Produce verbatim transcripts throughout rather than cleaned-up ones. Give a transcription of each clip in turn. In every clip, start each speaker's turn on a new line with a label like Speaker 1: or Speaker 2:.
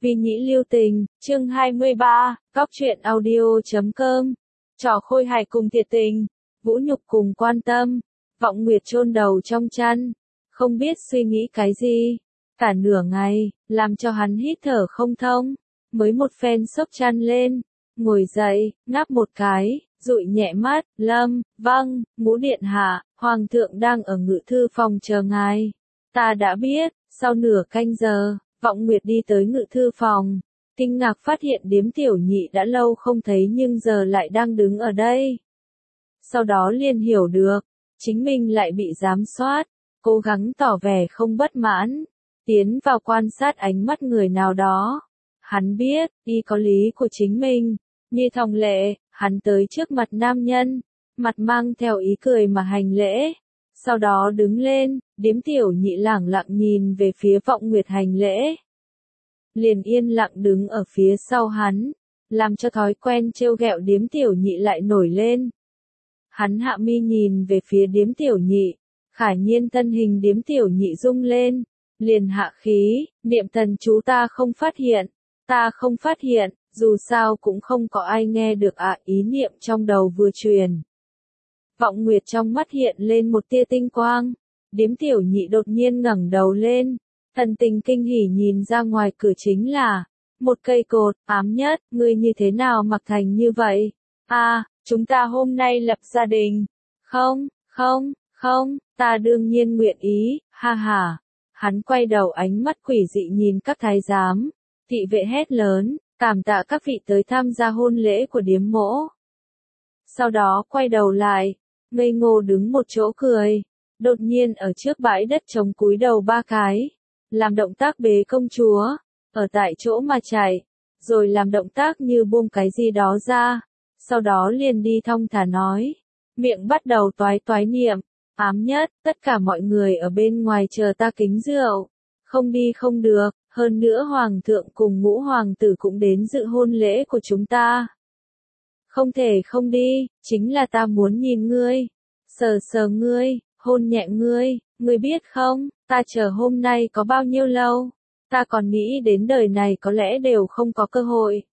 Speaker 1: Vì nhĩ lưu tình, chương hai mươi ba, Cóc truyện audio chấm com. Trò khôi hài cùng thiệt tình, vũ nhục cùng quan tâm, Vọng Nguyệt chôn đầu trong chăn, không biết suy nghĩ cái gì. Cả nửa ngày, làm cho hắn hít thở không thông, mới một phen xốc chăn lên, ngồi dậy, ngáp một cái, dụi nhẹ mắt, Lâm, vâng, ngũ điện hạ, hoàng thượng đang ở ngự thư phòng chờ ngài. Ta đã biết. Sau nửa canh giờ, Vọng Nguyệt đi tới ngự thư phòng, kinh ngạc phát hiện Điếm Tiểu Nhị đã lâu không thấy nhưng giờ lại đang đứng ở đây. Sau đó liền hiểu được, chính mình lại bị giám soát, cố gắng tỏ vẻ không bất mãn, tiến vào quan sát ánh mắt người nào đó. Hắn biết, y có lý của chính mình, như thông lệ, hắn tới trước mặt nam nhân, mặt mang theo ý cười mà hành lễ. Sau đó đứng lên, Điếm Tiểu Nhị lẳng lặng nhìn về phía Vọng Nguyệt hành lễ. Liền yên lặng đứng ở phía sau hắn, làm cho thói quen trêu ghẹo Điếm Tiểu Nhị lại nổi lên. Hắn hạ mi nhìn về phía Điếm Tiểu Nhị, khả nhiên thân hình Điếm Tiểu Nhị rung lên, liền hạ khí, niệm thần chú ta không phát hiện, ta không phát hiện, dù sao cũng không có ai nghe được ạ, ý niệm trong đầu vừa truyền. Vọng Nguyệt trong mắt hiện lên một tia tinh quang, Điếm Tiểu Nhị đột nhiên ngẩng đầu lên, thần tình kinh hỉ nhìn ra ngoài cửa chính là một cây cột, Ám Nhất, ngươi như thế nào mặc thành như vậy? A, à, chúng ta hôm nay lập gia đình. Không, không, không, ta đương nhiên nguyện ý, ha ha. Hắn quay đầu ánh mắt quỷ dị nhìn các thái giám, thị vệ hét lớn, cảm tạ các vị tới tham gia hôn lễ của điếm mỗ. Sau đó quay đầu lại, ngây ngô đứng một chỗ cười, đột nhiên ở trước bãi đất trống cúi đầu ba cái, làm động tác bế công chúa, ở tại chỗ mà chạy, rồi làm động tác như buông cái gì đó ra, sau đó liền đi thong thả nói, miệng bắt đầu toái toái niệm, Ám Nhất, tất cả mọi người ở bên ngoài chờ ta kính rượu, không đi không được, hơn nữa hoàng thượng cùng ngũ hoàng tử cũng đến dự hôn lễ của chúng ta. Không thể không đi, chính là ta muốn nhìn ngươi, sờ sờ ngươi, hôn nhẹ ngươi, ngươi biết không, ta chờ hôm nay có bao nhiêu lâu, ta còn nghĩ đến đời này có lẽ đều không có cơ hội.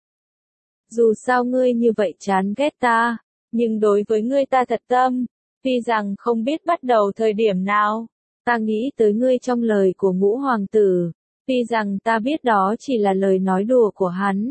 Speaker 1: Dù sao ngươi như vậy chán ghét ta, nhưng đối với ngươi ta thật tâm, tuy rằng không biết bắt đầu thời điểm nào, ta nghĩ tới ngươi trong lời của ngũ hoàng tử, tuy rằng ta biết đó chỉ là lời nói đùa của hắn.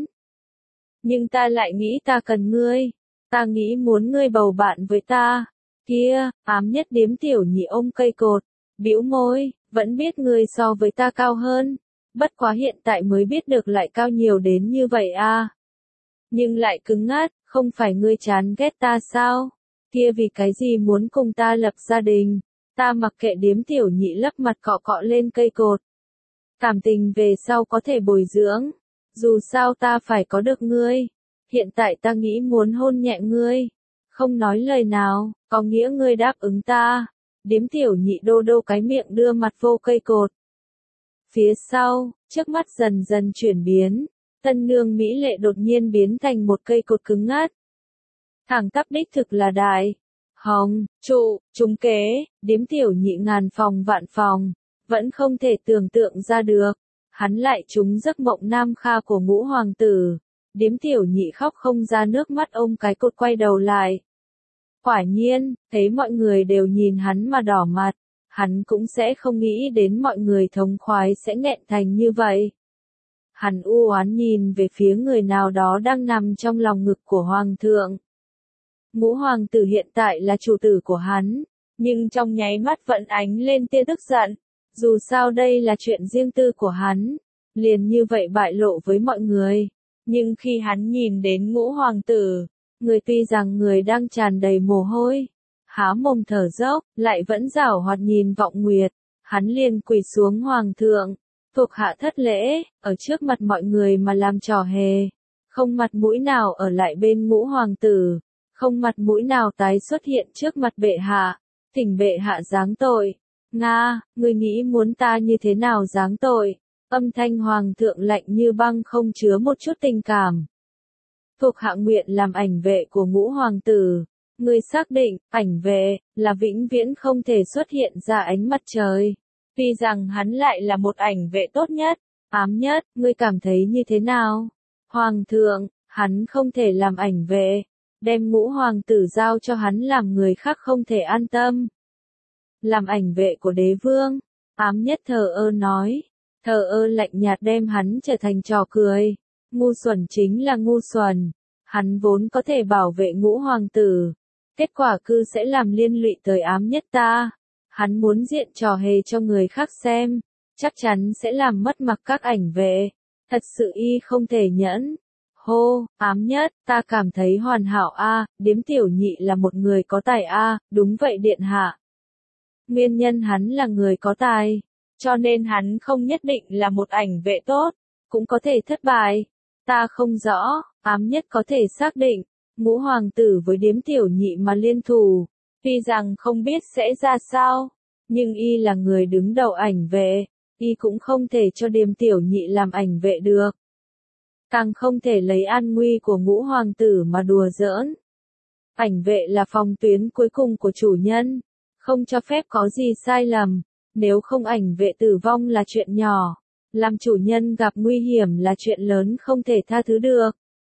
Speaker 1: Nhưng ta lại nghĩ ta cần ngươi, ta nghĩ muốn ngươi bầu bạn với ta. Kia, Ám Nhất Điếm Tiểu Nhị ôm cây cột, bĩu môi, vẫn biết ngươi so với ta cao hơn, bất quá hiện tại mới biết được lại cao nhiều đến như vậy à. Nhưng lại cứng ngắt, không phải ngươi chán ghét ta sao? Kia vì cái gì muốn cùng ta lập gia đình? Ta mặc kệ. Điếm Tiểu Nhị lấp mặt cọ cọ lên cây cột. Cảm tình về sau có thể bồi dưỡng, dù sao ta phải có được ngươi. Hiện tại ta nghĩ muốn hôn nhẹ ngươi, không nói lời nào, có nghĩa ngươi đáp ứng ta. Điếm Tiểu Nhị đô đô cái miệng đưa mặt vô cây cột. Phía sau, trước mắt dần dần chuyển biến, tân nương mỹ lệ đột nhiên biến thành một cây cột cứng ngắt. Thẳng tắp đích thực là đại, hồng, trụ, trúng kế, Điếm Tiểu Nhị ngàn phòng vạn phòng, vẫn không thể tưởng tượng ra được, hắn lại trúng giấc mộng nam kha của ngũ hoàng tử. Điếm Tiểu Nhị khóc không ra nước mắt ôm cái cột quay đầu lại. Quả nhiên, thấy mọi người đều nhìn hắn mà đỏ mặt, hắn cũng sẽ không nghĩ đến mọi người thống khoái sẽ nghẹn thành như vậy. Hắn u oán nhìn về phía người nào đó đang nằm trong lòng ngực của hoàng thượng. Ngũ hoàng tử hiện tại là chủ tử của hắn, nhưng trong nháy mắt vẫn ánh lên tia tức giận, dù sao đây là chuyện riêng tư của hắn, liền như vậy bại lộ với mọi người. Nhưng khi hắn nhìn đến ngũ hoàng tử, người tuy rằng người đang tràn đầy mồ hôi, há mồm thở dốc, lại vẫn giảo hoạt nhìn Vọng Nguyệt, hắn liền quỳ xuống hoàng thượng, thuộc hạ thất lễ, ở trước mặt mọi người mà làm trò hề, không mặt mũi nào ở lại bên ngũ hoàng tử, không mặt mũi nào tái xuất hiện trước mặt bệ hạ, thỉnh bệ hạ giáng tội. Nga, ngươi nghĩ muốn ta như thế nào giáng tội? Âm thanh hoàng thượng lạnh như băng không chứa một chút tình cảm. Thuộc hạ nguyện làm ảnh vệ của ngũ hoàng tử. Ngươi xác định, ảnh vệ, là vĩnh viễn không thể xuất hiện ra ánh mặt trời. Tuy rằng hắn lại là một ảnh vệ tốt nhất, Ám Nhất, ngươi cảm thấy như thế nào? Hoàng thượng, hắn không thể làm ảnh vệ, đem ngũ hoàng tử giao cho hắn làm người khác không thể an tâm. Làm ảnh vệ của đế vương, Ám Nhất thờ ơ nói, thờ ơ lạnh nhạt đem hắn trở thành trò cười. Ngu xuẩn chính là ngu xuẩn, hắn vốn có thể bảo vệ ngũ hoàng tử, kết quả cư sẽ làm liên lụy tới Ám Nhất ta. Hắn muốn diện trò hề cho người khác xem, chắc chắn sẽ làm mất mặt các ảnh vệ, thật sự y không thể nhẫn. Hô, Ám Nhất, ta cảm thấy hoàn hảo a, điếm tiểu nhị là một người có tài a, đúng vậy điện hạ. Nguyên nhân hắn là người có tài, cho nên hắn không nhất định là một ảnh vệ tốt, cũng có thể thất bại. Ta không rõ, Ám Nhất có thể xác định, ngũ hoàng tử với điếm tiểu nhị mà liên thủ, tuy rằng không biết sẽ ra sao, nhưng y là người đứng đầu ảnh vệ, y cũng không thể cho điếm tiểu nhị làm ảnh vệ được. Càng không thể lấy an nguy của ngũ hoàng tử mà đùa giỡn. Ảnh vệ là phòng tuyến cuối cùng của chủ nhân, không cho phép có gì sai lầm, nếu không ảnh vệ tử vong là chuyện nhỏ, làm chủ nhân gặp nguy hiểm là chuyện lớn không thể tha thứ được.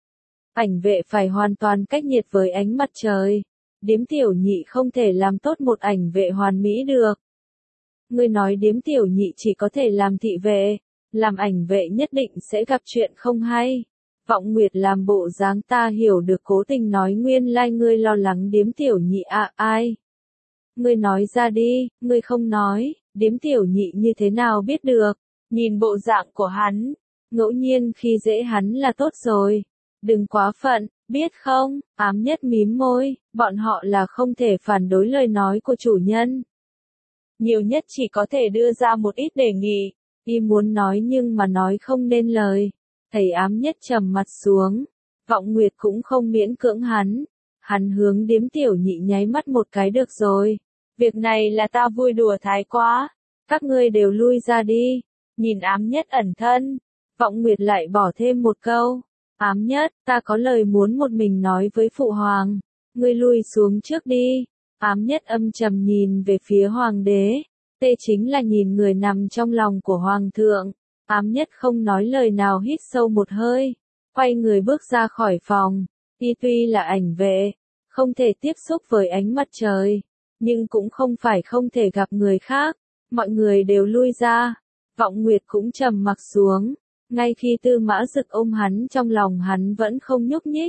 Speaker 1: Ảnh vệ phải hoàn toàn cách nhiệt với ánh mặt trời, điếm tiểu nhị không thể làm tốt một ảnh vệ hoàn mỹ được. Ngươi nói điếm tiểu nhị chỉ có thể làm thị vệ, làm ảnh vệ nhất định sẽ gặp chuyện không hay. Vọng Nguyệt làm bộ dáng ta hiểu được cố tình nói nguyên lai like ngươi lo lắng điếm tiểu nhị à ai. Ngươi nói ra đi, ngươi không nói, điếm tiểu nhị như thế nào biết được, nhìn bộ dạng của hắn, ngẫu nhiên khi dễ hắn là tốt rồi, đừng quá phận, biết không? Ám Nhất mím môi, bọn họ là không thể phản đối lời nói của chủ nhân. Nhiều nhất chỉ có thể đưa ra một ít đề nghị, y muốn nói nhưng mà nói không nên lời. Thầy Ám Nhất trầm mặt xuống, Vọng Nguyệt cũng không miễn cưỡng hắn, hắn hướng điếm tiểu nhị nháy mắt một cái được rồi. Việc này là ta vui đùa thái quá, các ngươi đều lui ra đi, nhìn Ám Nhất ẩn thân, Vọng Nguyệt lại bỏ thêm một câu, Ám Nhất, ta có lời muốn một mình nói với phụ hoàng, ngươi lui xuống trước đi. Ám Nhất âm trầm nhìn về phía hoàng đế, tê chính là nhìn người nằm trong lòng của hoàng thượng. Ám Nhất không nói lời nào, hít sâu một hơi, quay người bước ra khỏi phòng. Y tuy là ảnh vệ, không thể tiếp xúc với ánh mặt trời, nhưng cũng không phải không thể gặp người khác. Mọi người đều lui ra, Vọng Nguyệt cũng trầm mặc xuống, ngay khi Tư Mã Dực ôm hắn trong lòng hắn vẫn không nhúc nhích.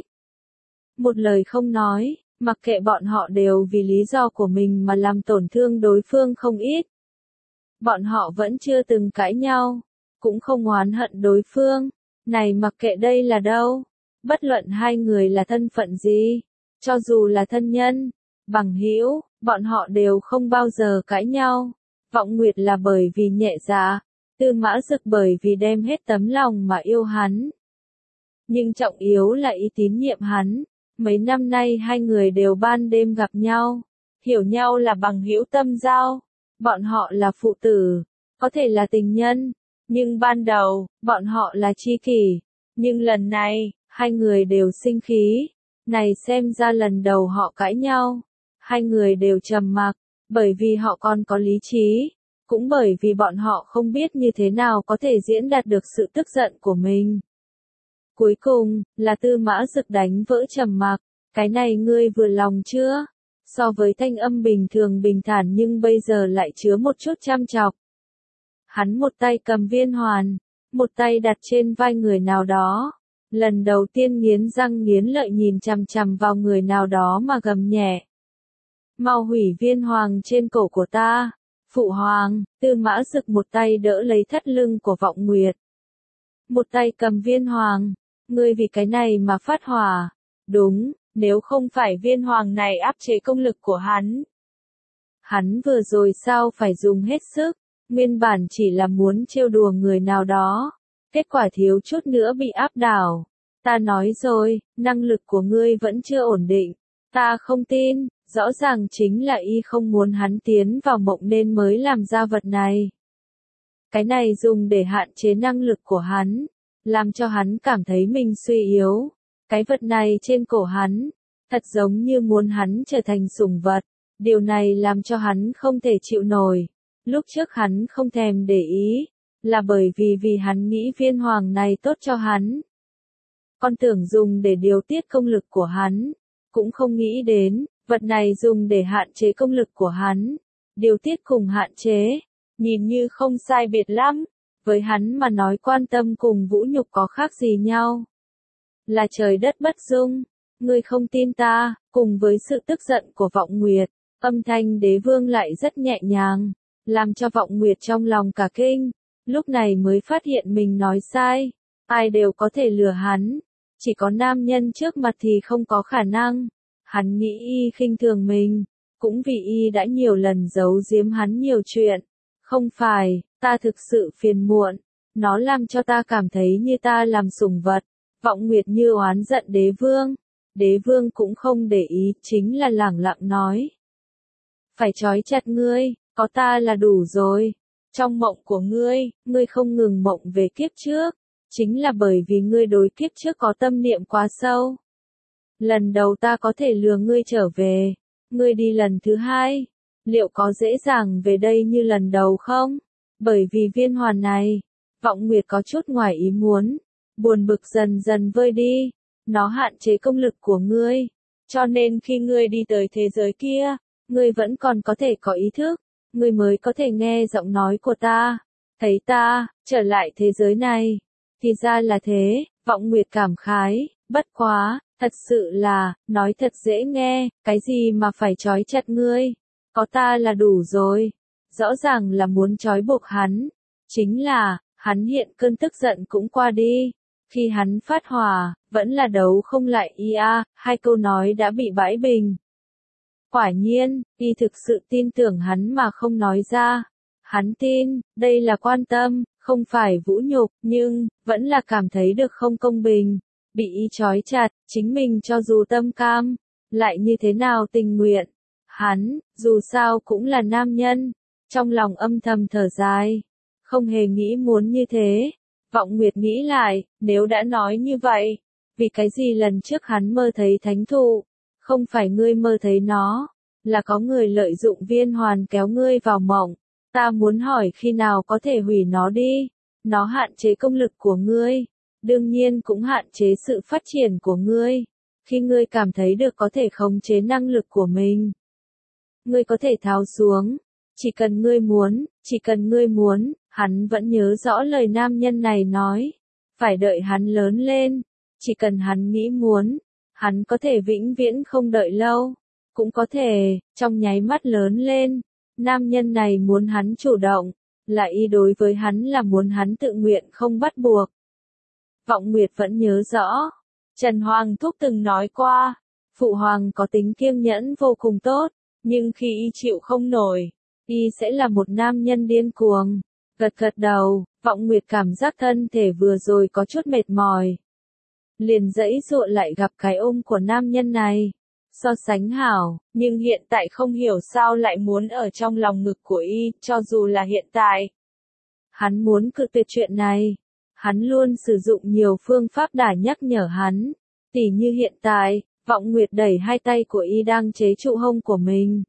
Speaker 1: Một lời không nói, mặc kệ bọn họ đều vì lý do của mình mà làm tổn thương đối phương không ít. Bọn họ vẫn chưa từng cãi nhau, cũng không oán hận đối phương, này mặc kệ đây là đâu, bất luận hai người là thân phận gì, cho dù là thân nhân, bằng hữu, bọn họ đều không bao giờ cãi nhau. Vọng Nguyệt là bởi vì nhẹ dạ, Tư Mã Dực bởi vì đem hết tấm lòng mà yêu hắn. Nhưng trọng yếu là ý tín nhiệm hắn, mấy năm nay hai người đều ban đêm gặp nhau, hiểu nhau là bằng hữu tâm giao, bọn họ là phụ tử, có thể là tình nhân, nhưng ban đầu, bọn họ là tri kỷ, nhưng lần này, hai người đều sinh khí, này xem ra lần đầu họ cãi nhau, hai người đều trầm mặc, bởi vì họ còn có lý trí, cũng bởi vì bọn họ không biết như thế nào có thể diễn đạt được sự tức giận của mình. Cuối cùng, là Tư Mã Dực đánh vỡ trầm mặc, cái này ngươi vừa lòng chưa? So với thanh âm bình thường bình thản nhưng bây giờ lại chứa một chút chăm chọc. Hắn một tay cầm viên hoàn, một tay đặt trên vai người nào đó. Lần đầu tiên nghiến răng nghiến lợi nhìn chằm chằm vào người nào đó mà gầm nhẹ. Mau hủy viên hoàng trên cổ của ta. Phụ hoàng, Tư Mã Dực một tay đỡ lấy thắt lưng của Vọng Nguyệt. Một tay cầm viên hoàng. Ngươi vì cái này mà phát hỏa. Đúng, nếu không phải viên hoàng này áp chế công lực của hắn. Hắn vừa rồi sao phải dùng hết sức, nguyên bản chỉ là muốn trêu đùa người nào đó. Kết quả thiếu chút nữa bị áp đảo. Ta nói rồi, năng lực của ngươi vẫn chưa ổn định. Ta không tin, rõ ràng chính là y không muốn hắn tiến vào mộng nên mới làm ra vật này. Cái này dùng để hạn chế năng lực của hắn, làm cho hắn cảm thấy mình suy yếu. Cái vật này trên cổ hắn, thật giống như muốn hắn trở thành sủng vật. Điều này làm cho hắn không thể chịu nổi. Lúc trước hắn không thèm để ý, là bởi vì vì hắn nghĩ viên hoàng này tốt cho hắn. Con tưởng dùng để điều tiết công lực của hắn, cũng không nghĩ đến, vật này dùng để hạn chế công lực của hắn. Điều tiết cùng hạn chế, nhìn như không sai biệt lắm, với hắn mà nói quan tâm cùng vũ nhục có khác gì nhau. Là trời đất bất dung, ngươi không tin ta, cùng với sự tức giận của Vọng Nguyệt, âm thanh đế vương lại rất nhẹ nhàng, làm cho Vọng Nguyệt trong lòng cả kinh, lúc này mới phát hiện mình nói sai, ai đều có thể lừa hắn, chỉ có nam nhân trước mặt thì không có khả năng. Hắn nghĩ y khinh thường mình, cũng vì y đã nhiều lần giấu giếm hắn nhiều chuyện. Không phải, ta thực sự phiền muộn, nó làm cho ta cảm thấy như ta làm sủng vật. Vọng Nguyệt như oán giận đế vương, đế vương cũng không để ý, chính là lẳng lặng nói. Phải trói chặt ngươi, có ta là đủ rồi. Trong mộng của ngươi, ngươi không ngừng mộng về kiếp trước, chính là bởi vì ngươi đối kiếp trước có tâm niệm quá sâu. Lần đầu ta có thể lừa ngươi trở về, ngươi đi lần thứ hai, liệu có dễ dàng về đây như lần đầu không? Bởi vì viên hoàn này, Vọng Nguyệt có chút ngoài ý muốn, buồn bực dần dần vơi đi, nó hạn chế công lực của ngươi, cho nên khi ngươi đi tới thế giới kia, ngươi vẫn còn có thể có ý thức, ngươi mới có thể nghe giọng nói của ta, thấy ta, trở lại thế giới này. Thì ra là thế, Vọng Nguyệt cảm khái, bất quá, thật sự là, nói thật dễ nghe, cái gì mà phải trói chặt ngươi, có ta là đủ rồi. Rõ ràng là muốn trói buộc hắn, chính là, hắn hiện cơn tức giận cũng qua đi, khi hắn phát hỏa, vẫn là đấu không lại y a, hai câu nói đã bị bãi bình. Quả nhiên, y thực sự tin tưởng hắn mà không nói ra, hắn tin, đây là quan tâm, không phải vũ nhục, nhưng, vẫn là cảm thấy được không công bình, bị y trói chặt, chính mình cho dù tâm cam, lại như thế nào tình nguyện. Hắn, dù sao cũng là nam nhân, trong lòng âm thầm thở dài, không hề nghĩ muốn như thế. Vọng Nguyệt nghĩ lại, nếu đã nói như vậy, vì cái gì lần trước hắn mơ thấy thánh thụ, không phải ngươi mơ thấy nó, là có người lợi dụng viên hoàn kéo ngươi vào mộng, ta muốn hỏi khi nào có thể hủy nó đi, nó hạn chế công lực của ngươi, đương nhiên cũng hạn chế sự phát triển của ngươi, khi ngươi cảm thấy được có thể khống chế năng lực của mình. Ngươi có thể tháo xuống, chỉ cần ngươi muốn, chỉ cần ngươi muốn, hắn vẫn nhớ rõ lời nam nhân này nói, phải đợi hắn lớn lên, chỉ cần hắn nghĩ muốn, hắn có thể vĩnh viễn không đợi lâu, cũng có thể, trong nháy mắt lớn lên, nam nhân này muốn hắn chủ động, là ý đối với hắn là muốn hắn tự nguyện không bắt buộc. Vọng Nguyệt vẫn nhớ rõ, Trần Hoàng Thúc từng nói qua, Phụ Hoàng có tính kiêng nhẫn vô cùng tốt, nhưng khi y chịu không nổi, y sẽ là một nam nhân điên cuồng. Gật gật đầu, Vọng Nguyệt cảm giác thân thể vừa rồi có chút mệt mỏi. Liền dãy dụa lại gặp cái ôm của nam nhân này. So sánh hảo, nhưng hiện tại không hiểu sao lại muốn ở trong lòng ngực của y, cho dù là hiện tại. Hắn muốn cự tuyệt chuyện này. Hắn luôn sử dụng nhiều phương pháp đả nhắc nhở hắn. Tỉ như hiện tại, Vọng Nguyệt đẩy hai tay của y đang chế trụ hông của mình.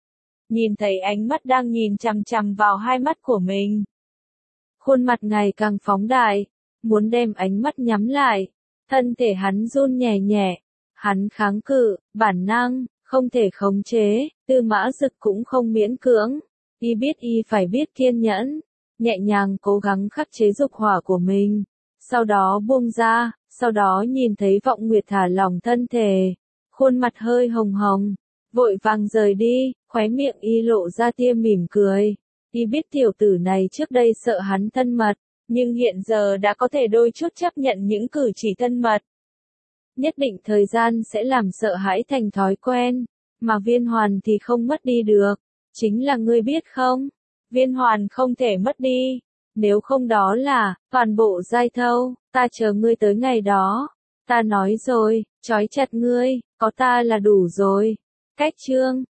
Speaker 1: Nhìn thấy ánh mắt đang nhìn chằm chằm vào hai mắt của mình. Khuôn mặt ngày càng phóng đại, muốn đem ánh mắt nhắm lại. Thân thể hắn run nhẹ nhẹ. Hắn kháng cự, bản năng, không thể khống chế, Tư Mã Dực cũng không miễn cưỡng. Y biết y phải biết kiên nhẫn, nhẹ nhàng cố gắng khắc chế dục hỏa của mình. Sau đó buông ra, sau đó nhìn thấy Vọng Nguyệt thả lỏng thân thể. Khuôn mặt hơi hồng hồng, vội vàng rời đi, khóe miệng y lộ ra tia mỉm cười. Y biết tiểu tử này trước đây sợ hắn thân mật, nhưng hiện giờ đã có thể đôi chút chấp nhận những cử chỉ thân mật. Nhất định thời gian sẽ làm sợ hãi thành thói quen, mà viên hoàn thì không mất đi được. Chính là ngươi biết không, viên hoàn không thể mất đi, nếu không đó là, toàn bộ giai thâu, ta chờ ngươi tới ngày đó. Ta nói rồi, trói chặt ngươi, có ta là đủ rồi. Cách chương